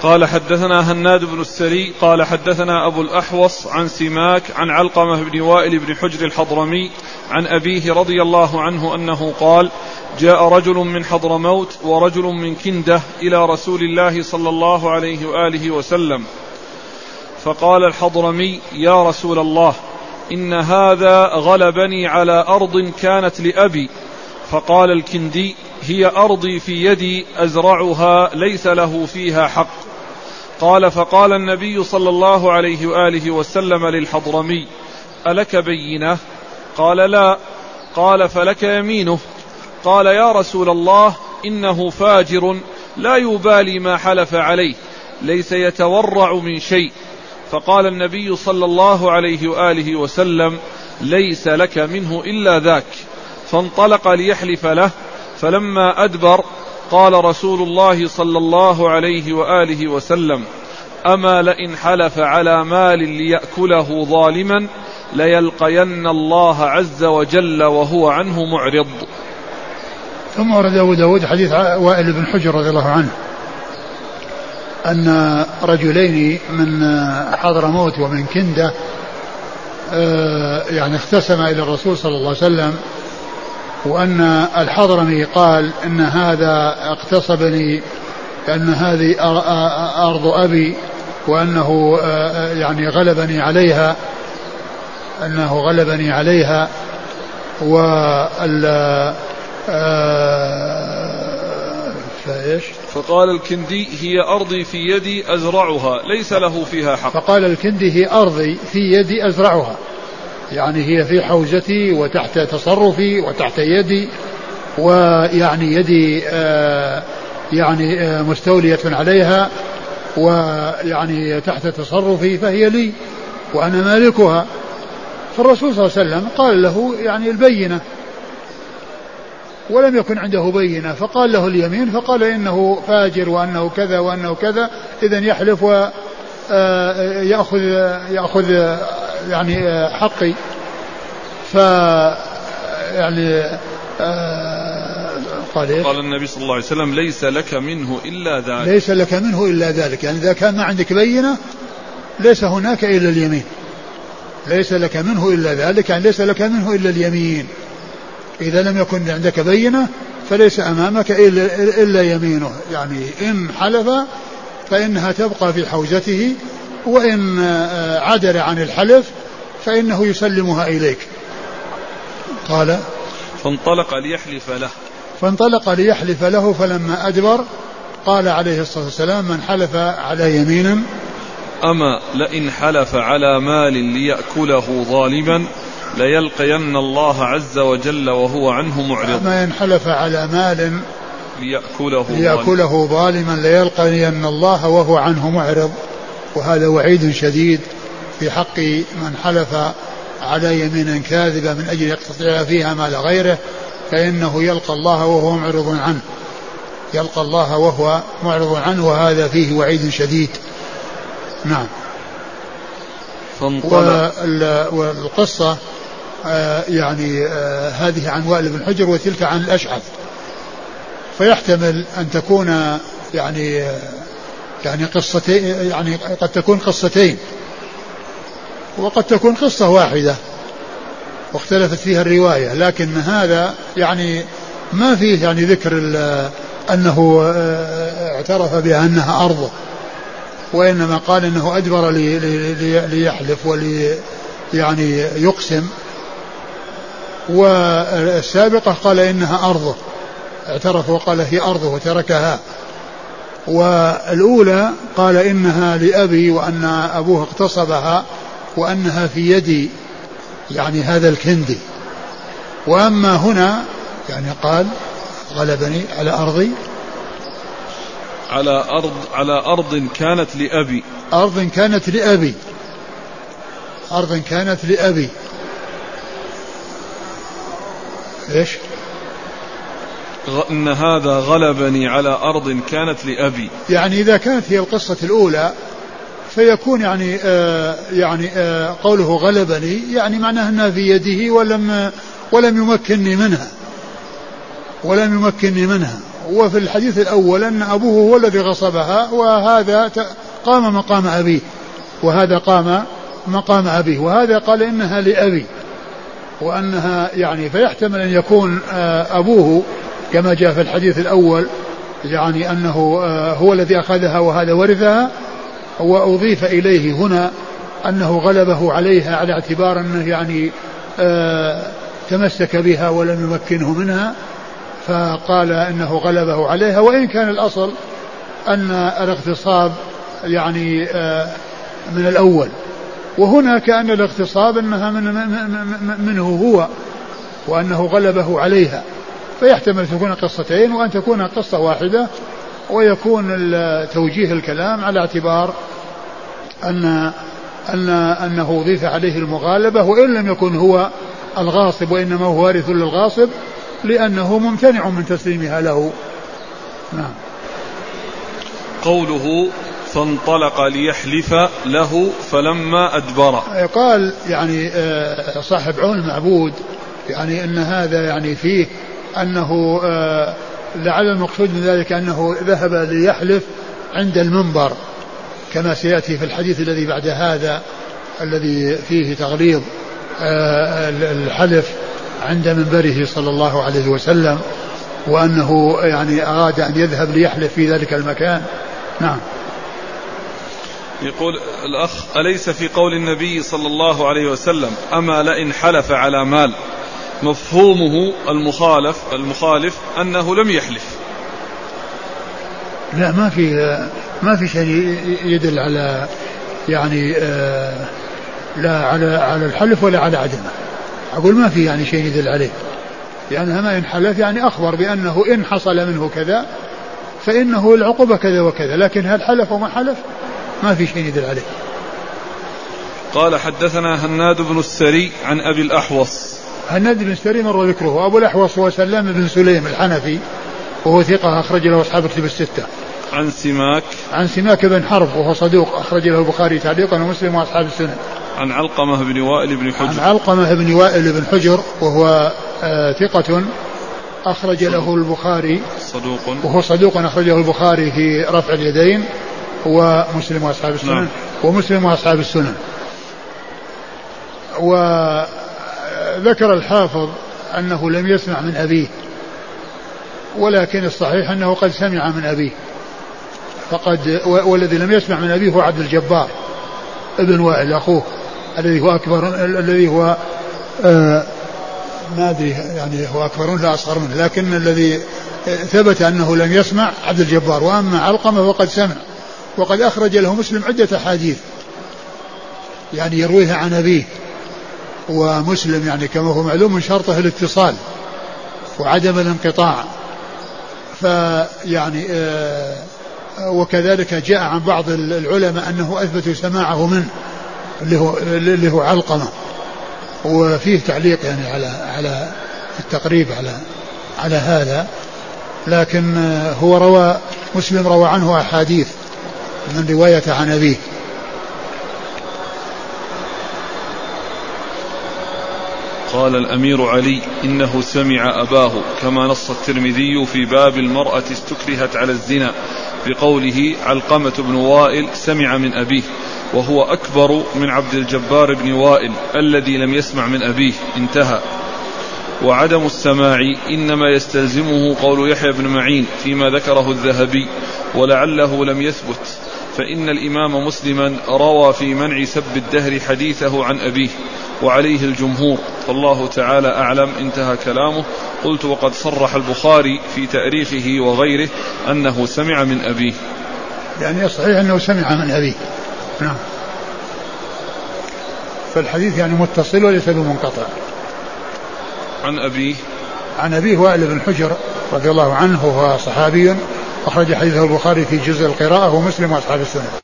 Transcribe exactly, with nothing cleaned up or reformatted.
قال حدثنا هناد بن السري قال حدثنا أبو الأحوص عن سماك عن علقمة بن وائل بن حجر الحضرمي عن أبيه رضي الله عنه أنه قال جاء رجل من حضرموت ورجل من كندة إلى رسول الله صلى الله عليه وآله وسلم فقال الحضرمي يا رسول الله إن هذا غلبني على أرض كانت لأبي. فقال الكندي هي أرضي في يدي أزرعها ليس له فيها حق. قال فقال النبي صلى الله عليه وآله وسلم للحضرمي ألك بينة؟ قال لا. قال فلك يمينه. قال يا رسول الله إنه فاجر لا يبالي ما حلف عليه ليس يتورع من شيء. فقال النبي صلى الله عليه وآله وسلم ليس لك منه إلا ذاك. فانطلق ليحلف له فلما أدبر قال رسول الله صلى الله عليه وآله وسلم أما لئن حلف على مال ليأكله ظالما ليلقين الله عز وجل وهو عنه معرض. ثم ورد أبو داود حديث وائل بن حجر رضي الله عنه أن رجلين من حضرموت ومن كندة يعني اختصما إلى الرسول صلى الله عليه وسلم وأن الحضرمي قال إن هذا اغتصبني أن هذه أرض أبي وأنه يعني غلبني عليها أنه غلبني عليها وال فإيش فقال الكندي هي أرضي في يدي أزرعها ليس له فيها حق. فقال الكندي هي أرضي في يدي أزرعها يعني هي في حوزتي وتحت تصرفي وتحت يدي ويعني يدي آه يعني آه مستولية عليها ويعني تحت تصرفي فهي لي وأنا مالكها. فالرسول صلى الله عليه وسلم قال له يعني البينة ولم يكن عنده بينة فقال له اليمين فقال إنه فاجر وأنه كذا وأنه كذا إذن يحلف ويأخذ يأخذ يعني حقي. ف يعني قال, قال النبي صلى الله عليه وسلم ليس لك منه إلا ذلك ليس لك منه إلا ذلك يعني إذا كان ما عندك بينة ليس هناك إلا اليمين ليس لك منه إلا ذلك يعني ليس لك منه إلا اليمين. إذا لم يكن عندك بينة فليس أمامك إلا, إلا يمينه يعني إن حلف فإنها تبقى في حوزته وإن عدل عن الحلف فإنه يسلمها إليك. قال فانطلق ليحلف له فانطلق ليحلف له فلما أدبر قال عليه الصلاة والسلام من حلف على يمين أما لئن حلف على مال ليأكله ظالما ليلقين الله عز وجل وهو عنه معرض. أما إن حلف على مال ليأكله, ليأكله ظالما ليلقين الله وهو عنه معرض. وهذا وعيد شديد في حق من حلف على يمين كاذبة من أجل يقتطع فيها مال غيره فإنه يلقى الله وهو معرض عنه يلقى الله وهو معرض عنه وهذا فيه وعيد شديد. نعم. والقصة آه يعني آه هذه عن وائل بن حجر وتلك عن الأشعث فيحتمل أن تكون يعني آه يعني قصتين يعني قد تكون قصتين وقد تكون قصة واحدة واختلفت فيها الرواية لكن هذا يعني ما فيه يعني ذكر أنه آه اعترف بأنها أرضه وإنما قال إنه أدبر لي لي ليحلف ولي يعني يقسم والسابقة قال إنها أرضه اعترف وقال هي أرضه وتركها. والأولى قال إنها لأبي وأن أبوه اغتصبها وأنها في يدي يعني هذا الكندي. وأما هنا يعني قال غلبني على أرضي على أرض على أرض كانت لأبي أرض كانت لأبي أرض كانت لأبي إيش إن هذا غلبني على أرض كانت لأبي يعني إذا كانت هي القصة الأولى فيكون يعني آه يعني آه قوله غلبني يعني معناه أنها في يده ولم ولم يمكنني منها ولم يمكنني منها وفي الحديث الأول أن أبوه هو الذي غصبها وهذا قام مقام أبيه وهذا قام مقام أبيه وهذا قال إنها لأبي وأنها يعني فيحتمل أن يكون أبوه كما جاء في الحديث الأول يعني أنه هو الذي أخذها وهذا ورثها وأضيف إليه هنا أنه غلبه عليها على اعتبار أنه يعني تمسك بها ولم يمكنه منها فقال إنه غلبه عليها وإن كان الأصل أن الاغتصاب يعني من الأول وهنا كأن الاغتصاب أنها من منه هو وأنه غلبه عليها فيحتمل تكون قصتين وأن تكون قصة واحدة ويكون توجيه الكلام على اعتبار أن أن أنه ضيف عليه المغالبة وإن لم يكن هو الغاصب وإنما هو وارث للغاصب لأنه ممتنع من تسليمها له. نعم. قوله فانطلق ليحلف له فلما أدبر قال يعني صاحب عون المعبود يعني أن هذا يعني فيه أنه لعل المقصود من ذلك أنه ذهب ليحلف عند المنبر كما سيأتي في الحديث الذي بعد هذا الذي فيه تغليظ الحلف عند منبره صلى الله عليه وسلم وأنه يعني أراد أن يذهب ليحلف في ذلك المكان. نعم. يقول الأخ أليس في قول النبي صلى الله عليه وسلم أما لئن حلف على مال مفهومه المخالف المخالف أنه لم يحلف؟ لا ما في ما في شيء يدل على يعني آه لا على على الحلف ولا على عدمه. أقول ما في يعني شيء يدل عليه لأنها ما إن حلف يعني أخبر بأنه إن حصل منه كذا فإنه العقوبة كذا وكذا لكن هل حلف وما حلف ما في شيء يدل عليه. قال حدثنا هناد بن السري عن أبي الأحوص. هناد بن السري مر ذكره. أبو الأحوص هو سلام بن سليم الحنفي وهو ثقة أخرج له أصحاب الكتب الستة. عن سماك عن سماك بن حرب وهو صدوق أخرج له البخاري تعليقا ومسلم وأصحاب السنن. عن علقمة بن وائل بن حجر. عن علقمة بن وائل بن حجر وهو آه ثقة أخرج له البخاري صدوق وهو صدوق أخرجه البخاري في رفع اليدين ومسلم وأصحاب السنن. نعم. ومسلم وأصحاب السنن. وذكر الحافظ أنه لم يسمع من أبيه ولكن الصحيح أنه قد سمع من أبيه فقد والذي لم يسمع من أبيه هو عبد الجبار ابن وائل أخوه الذي هو أكبر الذي هو آه ما أدري يعني هو أكبر لا أصغر منه لكن الذي ثبت أنه لم يسمع عبد الجبار. وأما علقمة فقد سمع وقد أخرج له مسلم عدة أحاديث يعني يرويها عن أبيه ومسلم يعني كما هو معلوم من شرطه الاتصال وعدم الانقطاع فيعني آه وكذلك جاء عن بعض العلماء أنه أثبتوا سماعه منه اللي هو, اللي هو علقمة وفيه تعليق يعني على على التقريب على على هذا لكن هو روى مسلم روى عنه أحاديث من رواية عن أبيه. قال الأمير علي إنه سمع أباه كما نص الترمذي في باب المرأة استكرهت على الزنا بقوله علقمة بن وائل سمع من أبيه وهو أكبر من عبد الجبار بن وائل الذي لم يسمع من أبيه انتهى. وعدم السماع إنما يستلزمه قول يحيى بن معين فيما ذكره الذهبي ولعله لم يثبت فإن الإمام مسلما روى في منع سب الدهر حديثه عن أبيه وعليه الجمهور والله تعالى أعلم انتهى كلامه. قلت وقد صرح البخاري في تاريخه وغيره أنه سمع من أبيه يعني صحيح أنه سمع من أبيه. نعم. فالحديث يعني متصل وليس بمنقطع. عن أبيه عن أبيه وائل بن حجر رضي الله عنه وهو صحابي أخرج حديثه البخاري في جزء القراءة ومسلم وأصحاب السنة.